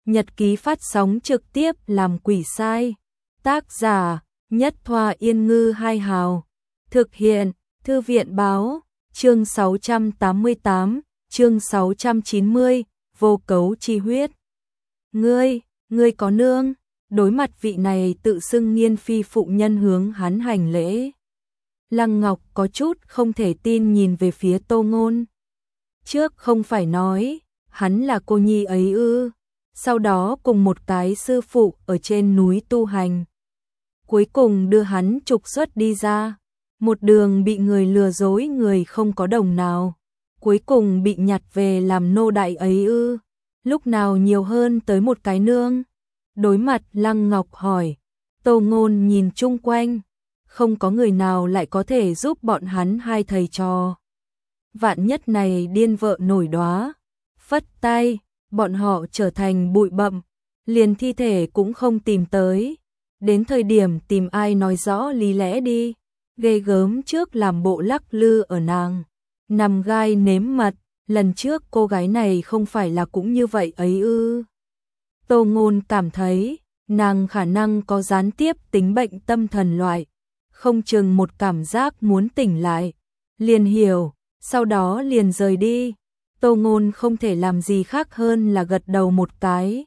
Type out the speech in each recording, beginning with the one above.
nhật ký phát sóng trực tiếp làm quỷ sai. Tác giả Nhất Thoa Yên Ngư Hai Hào. Thực hiện Thư viện Báo. Chương 688, chương 690, vô cấu chi huyết. Ngươi có nương. Đối mặt vị này tự xưng Nghiên Phi phụ nhân hướng hắn hành lễ. Lăng Ngọc có chút không thể tin nhìn về phía Tô Ngôn. Trước không phải nói, hắn là cô nhi ấy ư? Sau đó cùng một cái sư phụ ở trên núi tu hành. Cuối cùng đưa hắn trục xuất đi ra. Một đường bị người lừa dối, người không có đồng nào. Cuối cùng bị nhặt về làm nô đại ấy ư? Lúc nào nhiều hơn tới một cái nương? Đối mặt Lăng Ngọc hỏi, Tô Ngôn nhìn chung quanh, không có người nào lại có thể giúp bọn hắn hai thầy trò. Vạn nhất này điên vợ nổi đóa, phất tay, bọn họ trở thành bụi bặm, liền thi thể cũng không tìm tới. Đến thời điểm tìm ai nói rõ lý lẽ đi. Ghê gớm, trước làm bộ lắc lư ở nàng nằm gai nếm mật, lần trước cô gái này không phải là cũng như vậy ấy ư? Tô Ngôn cảm thấy nàng khả năng có gián tiếp tính bệnh tâm thần loại, không chừng một cảm giác muốn tỉnh lại, liền hiểu, sau đó liền rời đi. Tô Ngôn không thể làm gì khác hơn là gật đầu một cái.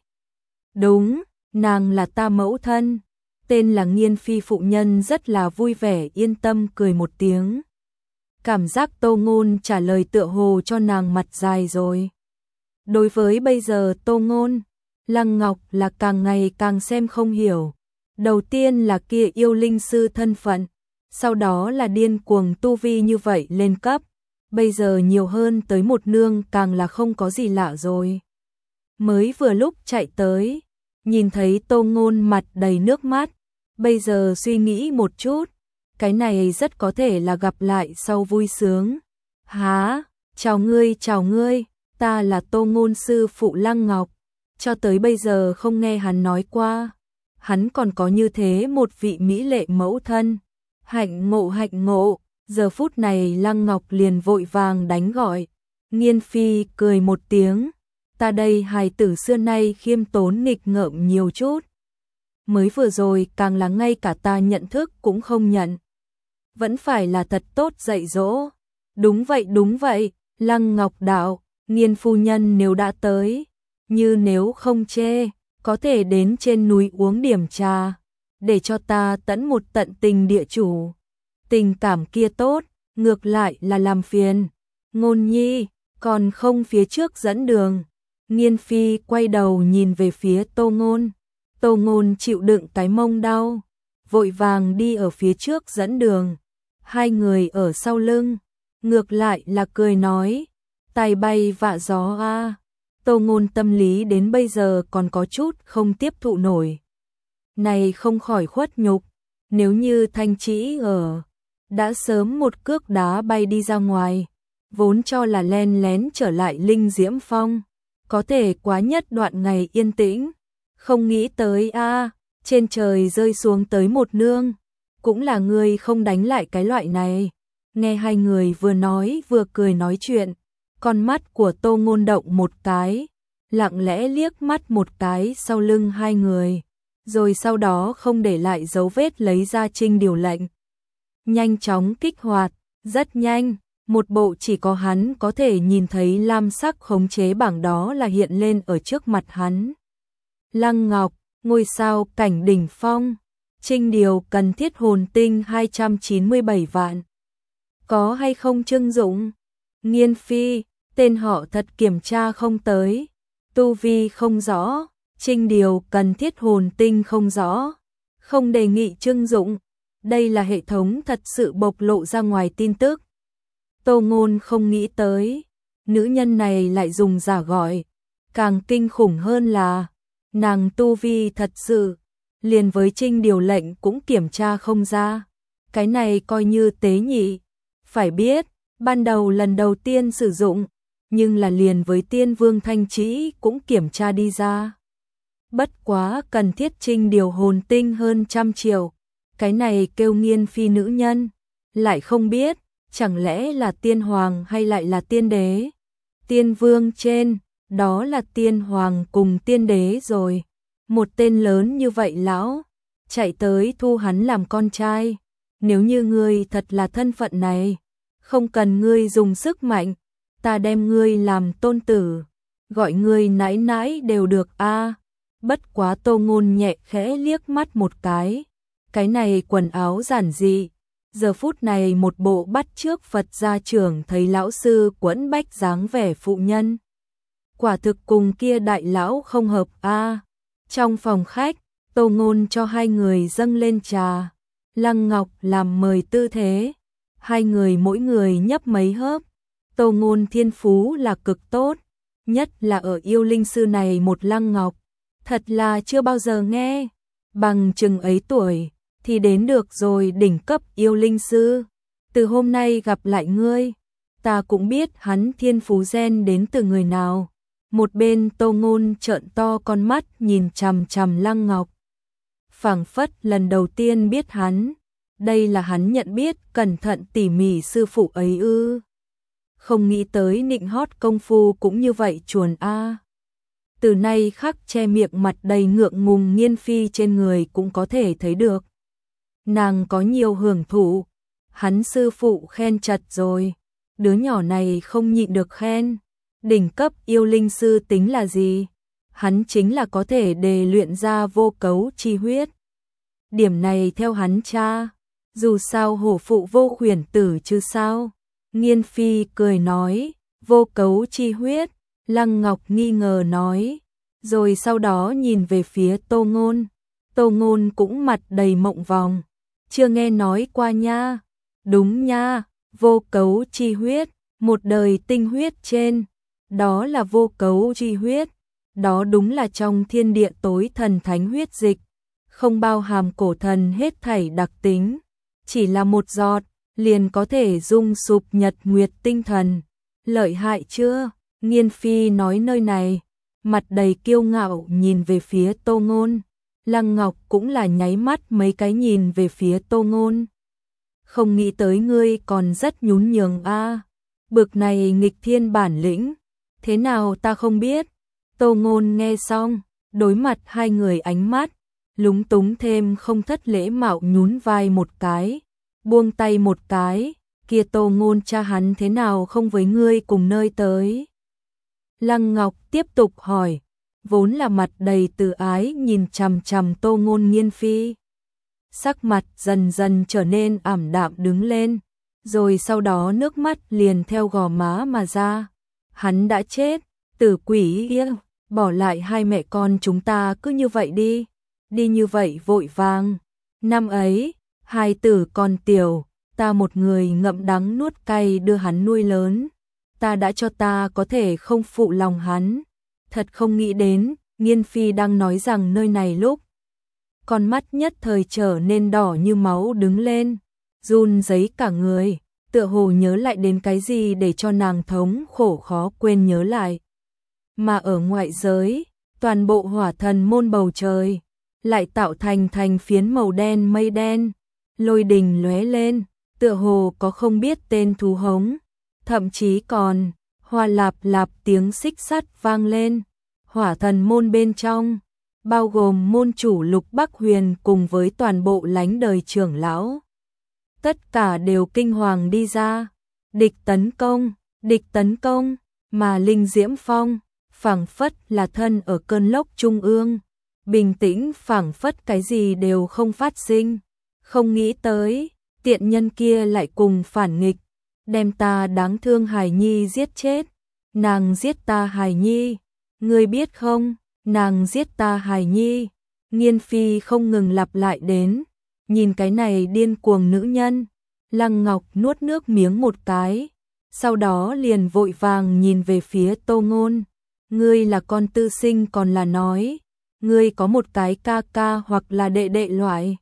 Đúng, nàng là ta mẫu thân. Tên là Nghiên Phi phụ nhân rất là vui vẻ yên tâm cười một tiếng. Cảm giác Tô Ngôn trả lời tựa hồ cho nàng mặt dài rồi. Đối với bây giờ Tô Ngôn, Lăng Ngọc là càng ngày càng xem không hiểu. Đầu tiên là kia yêu linh sư thân phận, sau đó là điên cuồng tu vi như vậy lên cấp, bây giờ nhiều hơn tới một nương càng là không có gì lạ rồi. Mới vừa lúc chạy tới, nhìn thấy Tô Ngôn mặt đầy nước mắt, bây giờ suy nghĩ một chút, cái này rất có thể là gặp lại sau vui sướng. Há, chào ngươi, ta là Tô Ngôn sư phụ Lăng Ngọc. Cho tới bây giờ không nghe hắn nói qua, hắn còn có như thế một vị mỹ lệ mẫu thân. Hạnh ngộ, giờ phút này Lăng Ngọc liền vội vàng đánh gọi. Nghiên Phi cười một tiếng, ta đây hài tử xưa nay khiêm tốn nghịch ngợm nhiều chút. Mới vừa rồi càng là ngay cả ta nhận thức cũng không nhận. Vẫn phải là thật tốt dạy dỗ. Đúng vậy, Lăng Ngọc đạo, Nghiên phu nhân nếu đã tới, như nếu không chê, có thể đến trên núi uống điểm trà, để cho ta tẫn một tận tình địa chủ. Tình cảm kia tốt, ngược lại là làm phiền. Ngôn nhi, còn không phía trước dẫn đường. Nghiên Phi quay đầu nhìn về phía Tô Ngôn. Tô Ngôn chịu đựng cái mông đau, vội vàng đi ở phía trước dẫn đường. Hai người ở sau lưng, ngược lại là cười nói, tài bay vạ gió a. Tô Ngôn tâm lý đến bây giờ còn có chút không tiếp thụ nổi. Này không khỏi khuất nhục, nếu như Thanh Trĩ ở, đã sớm một cước đá bay đi ra ngoài, vốn cho là len lén trở lại Linh Diễm Phong, có thể quá nhất đoạn ngày yên tĩnh, không nghĩ tới a, trên trời rơi xuống tới một nương, cũng là người không đánh lại cái loại này. Nghe hai người vừa nói vừa cười nói chuyện, con mắt của Tô Ngôn động một cái, lặng lẽ liếc mắt một cái sau lưng hai người, rồi sau đó không để lại dấu vết lấy ra Trinh điều lệnh. Nhanh chóng kích hoạt, rất nhanh, một bộ chỉ có hắn có thể nhìn thấy lam sắc khống chế bảng đó là hiện lên ở trước mặt hắn. Lăng Ngọc, ngôi sao cảnh đỉnh phong, Trinh điều cần thiết hồn tinh 297 vạn. Có hay không Trương Dũng? Nghiên Phi, tên họ thật kiểm tra không tới, tu vi không rõ, Trinh điều cần thiết hồn tinh không rõ, không đề nghị Trương Dũng. Đây là hệ thống thật sự bộc lộ ra ngoài tin tức. Tô Ngôn không nghĩ tới, nữ nhân này lại dùng giả gọi, càng kinh khủng hơn là nàng tu vi thật sự, liền với Trinh điều lệnh cũng kiểm tra không ra. Cái này coi như tế nhị. Phải biết, ban đầu lần đầu tiên sử dụng, nhưng là liền với Tiên Vương Thanh Trĩ cũng kiểm tra đi ra. Bất quá cần thiết Trinh điều hồn tinh hơn 100 triệu. Cái này kêu Nghiên Phi nữ nhân, lại không biết, chẳng lẽ là tiên hoàng hay lại là tiên đế. Tiên Vương trên, đó là tiên hoàng cùng tiên đế rồi. Một tên lớn như vậy lão, chạy tới thu hắn làm con trai. Nếu như ngươi thật là thân phận này, không cần ngươi dùng sức mạnh, ta đem ngươi làm tôn tử, gọi ngươi nãi nãi đều được a. Bất quá Tô Ngôn nhẹ khẽ liếc mắt một cái này quần áo giản dị, giờ phút này một bộ bắt chước Phật gia trưởng thấy lão sư quẫn bách dáng vẻ phụ nhân. Quả thực cùng kia đại lão không hợp a. Trong phòng khách, Tô Ngôn cho hai người dâng lên trà, Lăng Ngọc làm mời tư thế, hai người mỗi người nhấp mấy hớp. Tô Ngôn thiên phú là cực tốt, nhất là ở yêu linh sư này một Lăng Ngọc, thật là chưa bao giờ nghe, bằng chừng ấy tuổi thì đến được rồi đỉnh cấp yêu linh sư. Từ hôm nay gặp lại ngươi, ta cũng biết hắn thiên phú gen đến từ người nào. Một bên Tô Ngôn trợn to con mắt nhìn chằm chằm Lăng Ngọc, phảng phất lần đầu tiên biết hắn, đây là hắn nhận biết cẩn thận tỉ mỉ sư phụ ấy ư. Không nghĩ tới nịnh hót công phu cũng như vậy chuồn a. Từ nay khắc che miệng mặt đầy ngượng ngùng Nghiên Phi trên người cũng có thể thấy được. Nàng có nhiều hưởng thụ, hắn sư phụ khen chật rồi, đứa nhỏ này không nhịn được khen. Đỉnh cấp yêu linh sư tính là gì? Hắn chính là có thể đề luyện ra vô cấu chi huyết. Điểm này theo hắn cha, dù sao hổ phụ vô khuyển tử chứ sao? Nghiên Phi cười nói, vô cấu chi huyết. Lăng Ngọc nghi ngờ nói, rồi sau đó nhìn về phía Tô Ngôn. Tô Ngôn cũng mặt đầy mộng vòng, chưa nghe nói qua nha. Đúng nha, vô cấu chi huyết, một đời tinh huyết trên, đó là vô cấu chi huyết, đó đúng là trong thiên địa tối thần thánh huyết dịch, không bao hàm cổ thần hết thảy đặc tính, chỉ là một giọt liền có thể dung sụp nhật nguyệt tinh thần. Lợi hại chưa? Nghiên Phi nói nơi này, mặt đầy kiêu ngạo nhìn về phía Tô Ngôn. Lăng Ngọc cũng là nháy mắt mấy cái nhìn về phía Tô Ngôn. Không nghĩ tới ngươi còn rất nhún nhường a. Bực này nghịch thiên bản lĩnh, thế nào ta không biết. Tô Ngôn nghe xong, đối mặt hai người ánh mắt, lúng túng thêm không thất lễ mạo nhún vai một cái, buông tay một cái, kia Tô Ngôn cha hắn thế nào không với ngươi cùng nơi tới. Lăng Ngọc tiếp tục hỏi, vốn là mặt đầy từ ái nhìn chằm chằm Tô Ngôn. Nghiên Phi sắc mặt dần dần trở nên ảm đạm đứng lên, rồi sau đó nước mắt liền theo gò má mà ra. Hắn đã chết, tử quỷ kia, bỏ lại hai mẹ con chúng ta cứ như vậy đi, đi như vậy vội vàng. Năm ấy, hai tử còn tiểu, ta một người ngậm đắng nuốt cay đưa hắn nuôi lớn, ta đã cho ta có thể không phụ lòng hắn. Thật không nghĩ đến, Nghiên Phi đang nói rằng nơi này lúc, con mắt nhất thời trở nên đỏ như máu đứng lên, run rẩy cả người, tựa hồ nhớ lại đến cái gì để cho nàng thống khổ khó quên nhớ lại. Mà ở ngoại giới, toàn bộ hỏa thần môn bầu trời lại tạo thành phiến màu đen mây đen, lôi đình lóe lên, tựa hồ có không biết tên thú hống, thậm chí còn hoa lạp lạp tiếng xích sắt vang lên. Hỏa thần môn bên trong, bao gồm môn chủ Lục Bắc Huyền cùng với toàn bộ lánh đời trưởng lão, tất cả đều kinh hoàng đi ra. Địch tấn công, mà Linh Diễm Phong phảng phất là thân ở cơn lốc trung ương, bình tĩnh phảng phất cái gì đều không phát sinh. Không nghĩ tới, tiện nhân kia lại cùng phản nghịch, đem ta đáng thương hài nhi giết chết. Nàng giết ta hài nhi, ngươi biết không, nàng giết ta hài nhi. Nghiên Phi không ngừng lặp lại đến, nhìn cái này điên cuồng nữ nhân. Lăng Ngọc nuốt nước miếng một cái, sau đó liền vội vàng nhìn về phía Tô Ngôn. Ngươi là con tư sinh còn là nói, ngươi có một cái ca ca hoặc là đệ đệ loại.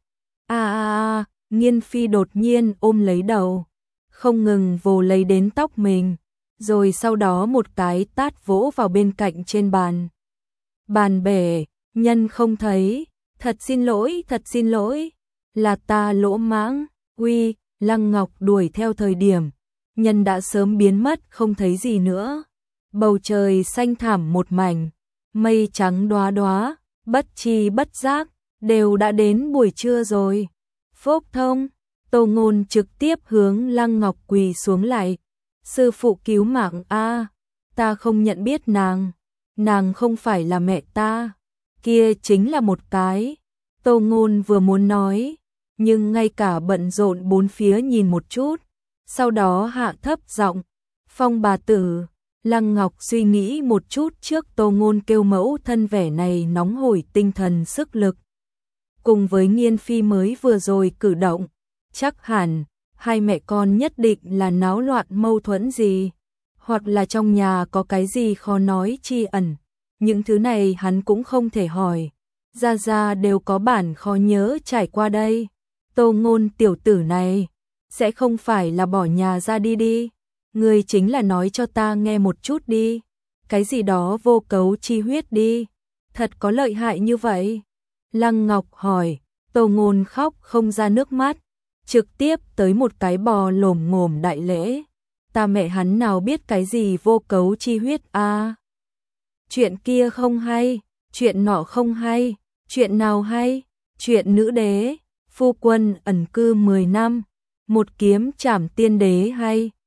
Nghiên Phi đột nhiên ôm lấy đầu, không ngừng vồ lấy đến tóc mình, rồi sau đó một cái tát vỗ vào bên cạnh trên bàn. Bàn bể, nhân không thấy, thật xin lỗi, là ta lỗ mãng. Uy, Lăng Ngọc đuổi theo thời điểm, nhân đã sớm biến mất không thấy gì nữa. bầu trời xanh thẳm một mảnh, mây trắng đóa đóa, bất tri bất giác, đều đã đến buổi trưa rồi. Phúc thông, Tô Ngôn trực tiếp hướng Lăng Ngọc quỳ xuống lại. Sư phụ cứu mạng a, ta không nhận biết nàng không phải là mẹ ta, kia chính là một cái. Tô Ngôn vừa muốn nói, nhưng ngay cả bận rộn bốn phía nhìn một chút, sau đó hạ thấp giọng, Phong bà tử. Lăng Ngọc suy nghĩ một chút trước Tô Ngôn kêu mẫu thân vẻ này nóng hổi tinh thần sức lực. Cùng với Nghiên Phi mới vừa rồi cử động, chắc hẳn hai mẹ con nhất định là náo loạn mâu thuẫn gì, hoặc là trong nhà có cái gì khó nói chi ẩn. Những thứ này hắn cũng không thể hỏi, gia gia đều có bản khó nhớ trải qua đây. Tô Ngôn tiểu tử này, sẽ không phải là bỏ nhà ra đi đi. Ngươi chính là nói cho ta nghe một chút đi, cái gì đó vô cấu chi huyết đi, thật có lợi hại như vậy? Lăng Ngọc hỏi. Tô Ngôn khóc không ra nước mắt, trực tiếp tới một cái bò lồm ngồm đại lễ. Ta mẹ hắn nào biết cái gì vô cấu chi huyết a? Chuyện kia không hay, chuyện nọ không hay, chuyện nào hay? Chuyện nữ đế, phu quân ẩn cư 10 năm, một kiếm trảm tiên đế hay?